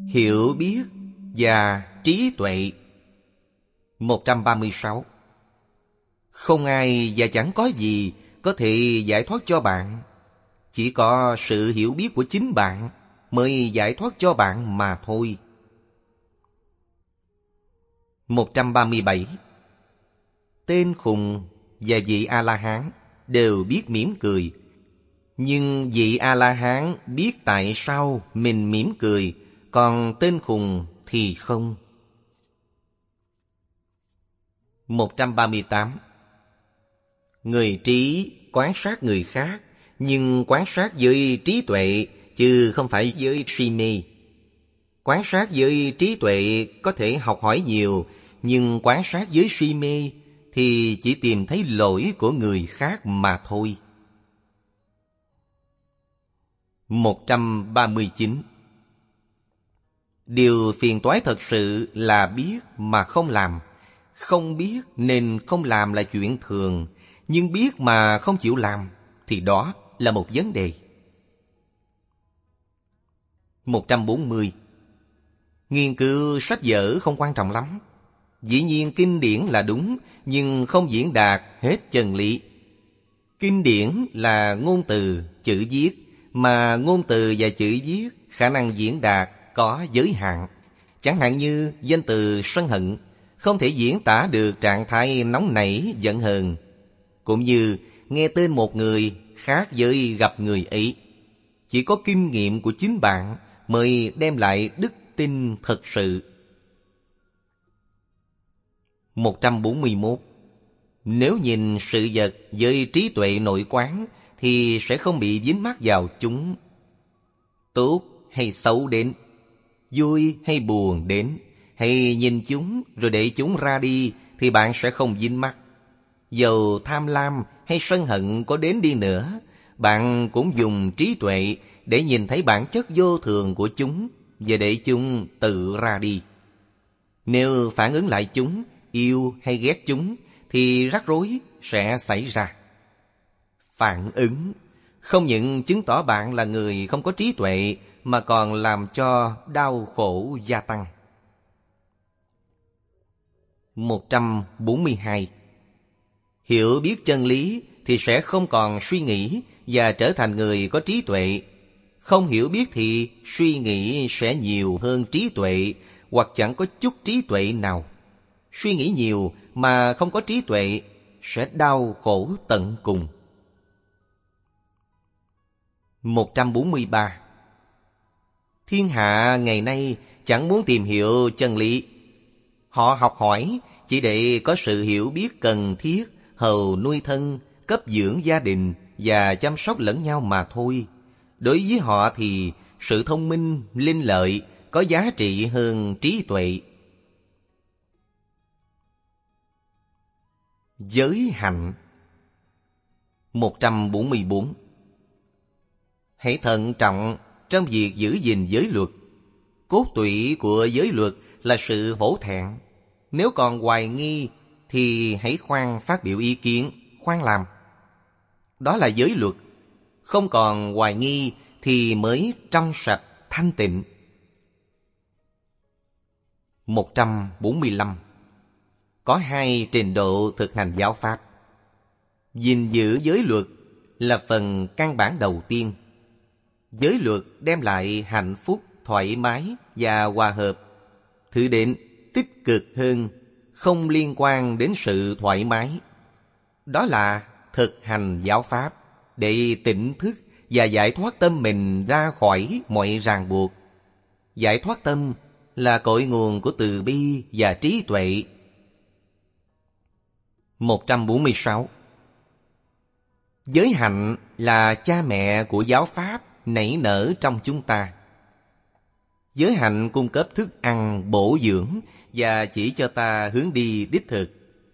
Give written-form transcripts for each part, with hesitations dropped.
hiểu biết và trí tuệ. 136. Không ai và chẳng có gì có thể giải thoát cho bạn. Chỉ có sự hiểu biết của chính bạn mới giải thoát cho bạn mà thôi. 137. Tên khùng và vị A-la-hán đều biết mỉm cười. Nhưng vị A-la-hán biết tại sao mình mỉm cười, còn tên khùng thì không. 138. Người trí quan sát người khác, nhưng quan sát với trí tuệ, chứ không phải với si mê. Quan sát với trí tuệ có thể học hỏi nhiều, nhưng quan sát với si mê thì chỉ tìm thấy lỗi của người khác mà thôi. 139. Điều phiền toái thật sự là biết mà không làm. Không biết nên không làm là chuyện thường, nhưng biết mà không chịu làm thì đó là một vấn đề. 140. Nghiên cứu sách vở không quan trọng lắm. Dĩ nhiên kinh điển là đúng, nhưng không diễn đạt hết chân lý. Kinh điển là ngôn từ, chữ viết, mà ngôn từ và chữ viết khả năng diễn đạt có giới hạn. Chẳng hạn như danh từ sân hận không thể diễn tả được trạng thái nóng nảy giận hờn, cũng như nghe tên một người khác với gặp người ấy. Chỉ có kinh nghiệm của chính bạn mới đem lại đức tin thật sự. 141. Nếu nhìn sự vật với trí tuệ nội quán thì sẽ không bị dính mắc vào chúng. Tốt hay xấu đến, vui hay buồn đến, hay nhìn chúng rồi để chúng ra đi thì bạn sẽ không dính mắc. Dầu tham lam hay sân hận có đến đi nữa, bạn cũng dùng trí tuệ để nhìn thấy bản chất vô thường của chúng và để chúng tự ra đi. Nếu phản ứng lại chúng, yêu hay ghét chúng, thì rắc rối sẽ xảy ra. Phản ứng không những chứng tỏ bạn là người không có trí tuệ, mà còn làm cho đau khổ gia tăng. 142. Hiểu biết chân lý thì sẽ không còn suy nghĩ và trở thành người có trí tuệ. Không hiểu biết thì suy nghĩ sẽ nhiều hơn trí tuệ, hoặc chẳng có chút trí tuệ nào. Suy nghĩ nhiều mà không có trí tuệ sẽ đau khổ tận cùng. 143. Thiên hạ ngày nay chẳng muốn tìm hiểu chân lý. Họ học hỏi chỉ để có sự hiểu biết cần thiết, hầu nuôi thân, cấp dưỡng gia đình và chăm sóc lẫn nhau mà thôi. Đối với họ thì sự thông minh, linh lợi có giá trị hơn trí tuệ. Giới hạnh. 144. Hãy thận trọng trong việc giữ gìn giới luật. Cốt tủy của giới luật là sự hổ thẹn. Nếu còn hoài nghi thì hãy khoan phát biểu ý kiến, khoan làm. Đó là giới luật. Không còn hoài nghi thì mới trong sạch, thanh tịnh. 145. Có hai trình độ thực hành giáo pháp. Gìn giữ giới luật là phần căn bản đầu tiên. Giới luật đem lại hạnh phúc, thoải mái và hòa hợp. Thử đến tích cực hơn, không liên quan đến sự thoải mái. Đó là thực hành giáo pháp để tỉnh thức và giải thoát tâm mình ra khỏi mọi ràng buộc. Giải thoát tâm là cội nguồn của từ bi và trí tuệ. 146. Giới hạnh là cha mẹ của giáo pháp nảy nở trong chúng ta. Giới hạnh cung cấp thức ăn bổ dưỡng và chỉ cho ta hướng đi đích thực.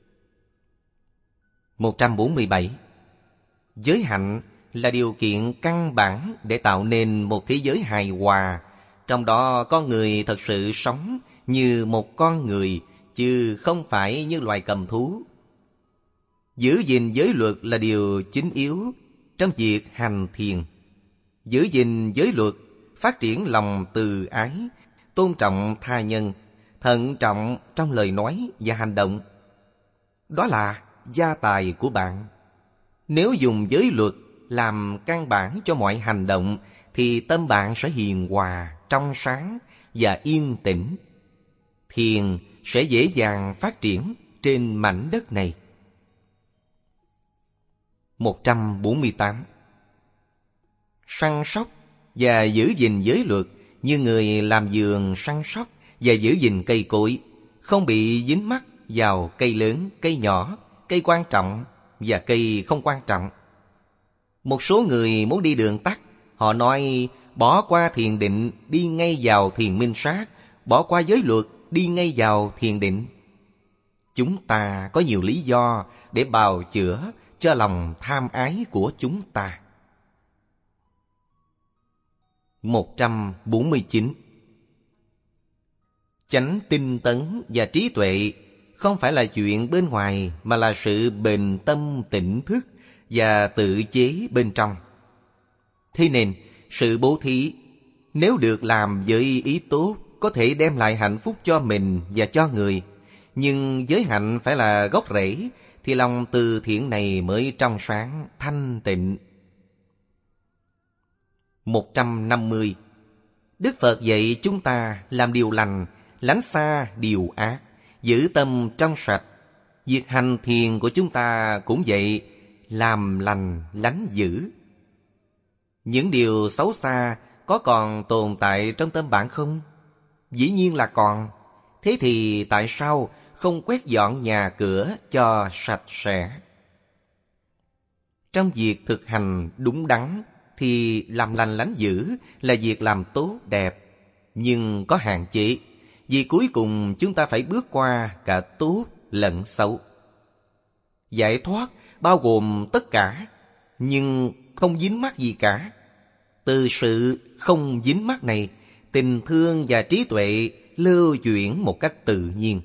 147. Giới hạnh là điều kiện căn bản để tạo nên một thế giới hài hòa, trong đó con người thật sự sống như một con người, chứ không phải như loài cầm thú. Giữ gìn giới luật là điều chính yếu trong việc hành thiền. Giữ gìn giới luật phát triển lòng từ ái, tôn trọng tha nhân, thận trọng trong lời nói và hành động. Đó là gia tài của bạn. Nếu dùng giới luật làm căn bản cho mọi hành động, thì tâm bạn sẽ hiền hòa, trong sáng và yên tĩnh. Thiền sẽ dễ dàng phát triển trên mảnh đất này. 148. Săn sóc và giữ gìn giới luật như người làm vườn săn sóc và giữ gìn cây cối, không bị dính mắc vào cây lớn, cây nhỏ, cây quan trọng và cây không quan trọng. Một số người muốn đi đường tắt, họ nói bỏ qua thiền định, đi ngay vào thiền minh sát, bỏ qua giới luật, đi ngay vào thiền định. Chúng ta có nhiều lý do để bào chữa cho lòng tham ái của chúng ta. 149. Chánh tinh tấn và trí tuệ không phải là chuyện bên ngoài, mà là sự bền tâm tỉnh thức và tự chế bên trong. Thế nên, sự bố thí nếu được làm với ý tốt, có thể đem lại hạnh phúc cho mình và cho người. Nhưng giới hạnh phải là gốc rễ, thì lòng từ thiện này mới trong sáng, thanh tịnh. 150. Đức Phật dạy chúng ta làm điều lành, lánh xa điều ác, giữ tâm trong sạch. Việc hành thiền của chúng ta cũng vậy, làm lành, lánh giữ. Những điều xấu xa có còn tồn tại trong tâm bạn không? Dĩ nhiên là còn. Thế thì tại sao không quét dọn nhà cửa cho sạch sẽ? Trong việc thực hành đúng đắn thì làm lành lánh giữ là việc làm tốt đẹp, nhưng có hạn chế, vì cuối cùng chúng ta phải bước qua cả tốt lẫn xấu. Giải thoát bao gồm tất cả, nhưng không dính mắc gì cả. Từ sự không dính mắc này, tình thương và trí tuệ lưu chuyển một cách tự nhiên.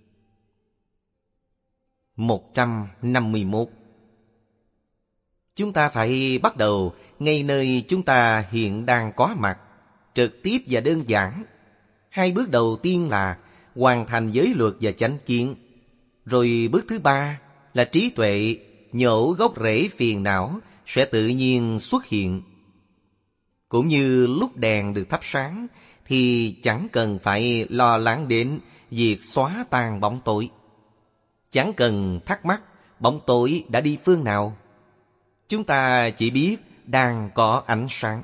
151. Chúng ta phải bắt đầu ngay nơi chúng ta hiện đang có mặt, trực tiếp và đơn giản. Hai bước đầu tiên là hoàn thành giới luật và chánh kiến. Rồi bước thứ ba là trí tuệ, nhổ gốc rễ phiền não sẽ tự nhiên xuất hiện. Cũng như lúc đèn được thắp sáng thì chẳng cần phải lo lắng đến việc xóa tan bóng tối. Chẳng cần thắc mắc bóng tối đã đi phương nào. Chúng ta chỉ biết đang có ánh sáng.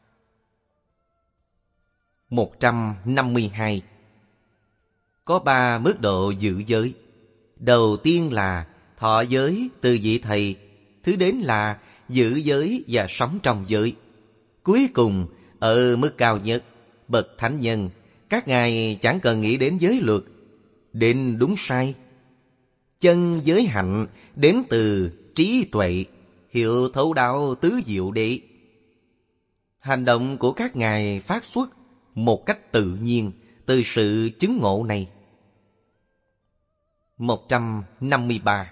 152. Có 3 mức độ giữ giới. Đầu tiên là thọ giới từ vị thầy. Thứ đến là giữ giới và sống trong giới. Cuối cùng, ở mức cao nhất, bậc thánh nhân, các ngài chẳng cần nghĩ đến giới luật, đến đúng sai. Chân giới hạnh đến từ trí tuệ, hiểu thấu đạo tứ diệu đế. Hành động của các ngài phát xuất một cách tự nhiên từ sự chứng ngộ này. 153.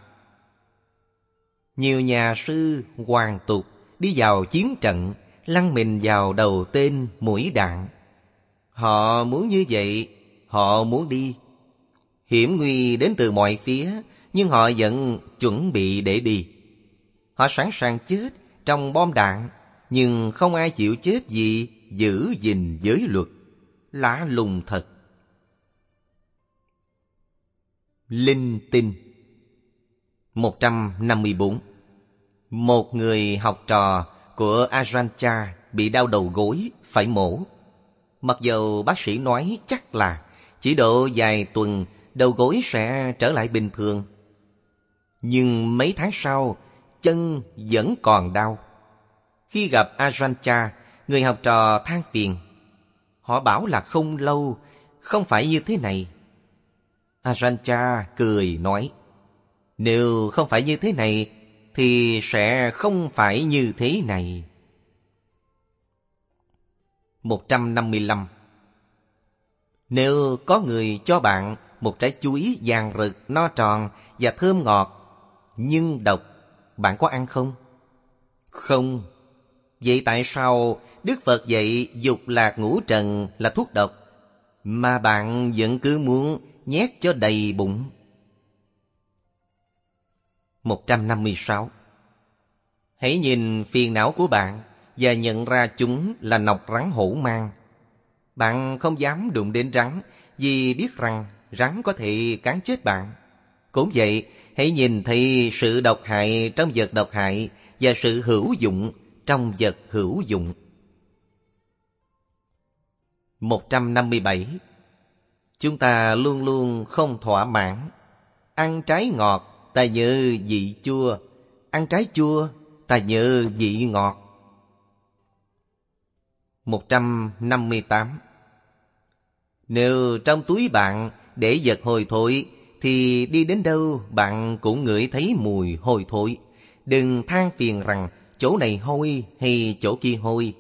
Nhiều nhà sư hoàn tục đi vào chiến trận, lăn mình vào đầu tên mũi đạn. Họ muốn như vậy, họ muốn đi. Hiểm nguy đến từ mọi phía, nhưng họ vẫn chuẩn bị để đi. Họ sẵn sàng chết trong bom đạn, nhưng không ai chịu chết vì giữ gìn giới luật. Lạ lùng thật. Linh tinh. 154. Một người học trò của Ajahn Chah bị đau đầu gối, phải mổ. Mặc dầu bác sĩ nói chắc là chỉ độ vài tuần đầu gối sẽ trở lại bình thường, nhưng mấy tháng sau chân vẫn còn đau. Khi gặp Ajahn Chah, người học trò than phiền. Họ bảo là không lâu, không phải như thế này. Ajahn Chah cười nói, nếu không phải như thế này thì sẽ không phải như thế này. 155. Nếu có người cho bạn một trái chuối vàng rực, no tròn và thơm ngọt, nhưng độc, bạn có ăn không? Không. Vậy tại sao Đức Phật dạy dục lạc ngũ trần là thuốc độc? mà bạn vẫn cứ muốn nhét cho đầy bụng. 156. Hãy nhìn phiền não của bạn và nhận ra chúng là nọc rắn hổ mang. Bạn không dám đụng đến rắn vì biết rằng rắn có thể cắn chết bạn. Cũng vậy, hãy nhìn thấy sự độc hại trong vật độc hại và sự hữu dụng trong vật hữu dụng. 157. Chúng ta luôn luôn không thỏa mãn. Ăn trái ngọt, ta nhớ vị chua. Ăn trái chua, ta nhớ vị ngọt. 158. Nếu trong túi bạn để vật hôi thối, thì đi đến đâu bạn cũng ngửi thấy mùi hôi thối. Đừng than phiền rằng chỗ này hôi hay chỗ kia hôi.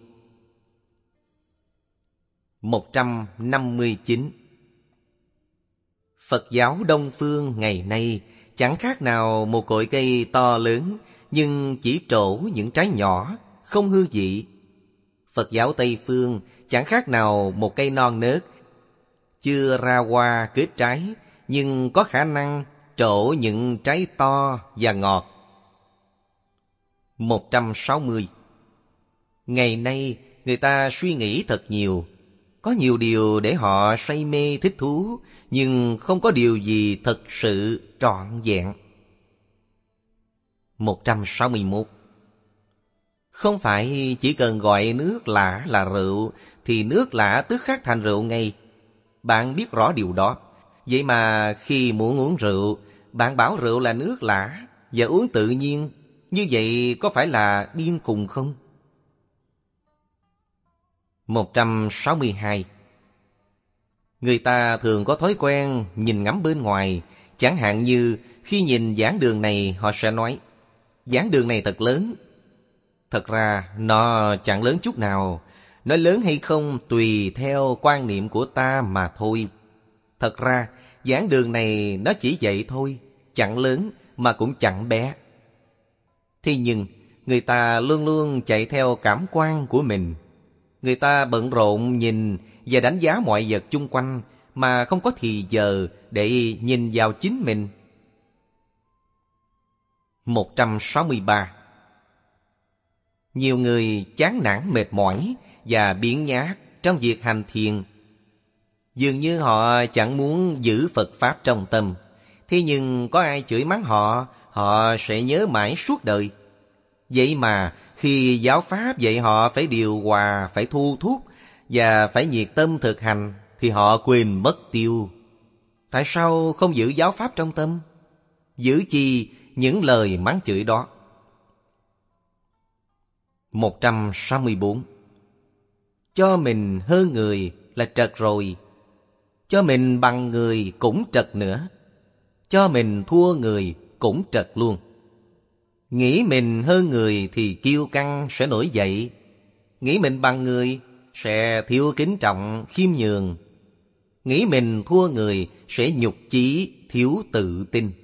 159. Phật giáo Đông Phương ngày nay chẳng khác nào một cội cây to lớn, nhưng chỉ trổ những trái nhỏ, không hương vị. Phật giáo Tây Phương chẳng khác nào một cây non nớt, chưa ra hoa kết trái, nhưng có khả năng trổ những trái to và ngọt. 160. Ngày nay người ta suy nghĩ thật nhiều. Có nhiều điều để họ say mê thích thú, nhưng không có điều gì thật sự trọn vẹn. 161. Không phải chỉ cần gọi nước lã là rượu thì nước lã tức khắc thành rượu ngay. Bạn biết rõ điều đó. Vậy mà khi muốn uống rượu, bạn bảo rượu là nước lã và uống tự nhiên. Như vậy có phải là điên khùng không? 162. Người ta thường có thói quen nhìn ngắm bên ngoài. Chẳng hạn như khi nhìn giảng đường này, họ sẽ nói giảng đường này thật lớn. Thật ra nó chẳng lớn chút nào. Nó lớn hay không tùy theo quan niệm của ta mà thôi. Thật ra giảng đường này nó chỉ vậy thôi, chẳng lớn mà cũng chẳng bé. Thế nhưng người ta luôn luôn chạy theo cảm quan của mình. Người ta bận rộn nhìn và đánh giá mọi vật chung quanh mà không có thì giờ để nhìn vào chính mình. 163. Nhiều người chán nản mệt mỏi và biếng nhác trong việc hành thiền. Dường như họ chẳng muốn giữ Phật Pháp trong tâm. Thế nhưng có ai chửi mắng họ, họ sẽ nhớ mãi suốt đời. Vậy mà khi giáo Pháp dạy họ phải điều hòa, phải thu thúc và phải nhiệt tâm thực hành, thì họ quên mất tiêu. Tại sao không giữ giáo Pháp trong tâm? Giữ chi những lời mắng chửi đó? 164. Cho mình hơn người là trật rồi. Cho mình bằng người cũng trật nữa. Cho mình thua người cũng trật luôn. Nghĩ mình hơn người thì kiêu căng sẽ nổi dậy. Nghĩ mình bằng người sẽ thiếu kính trọng, khiêm nhường. Nghĩ mình thua người sẽ nhục chí, thiếu tự tin.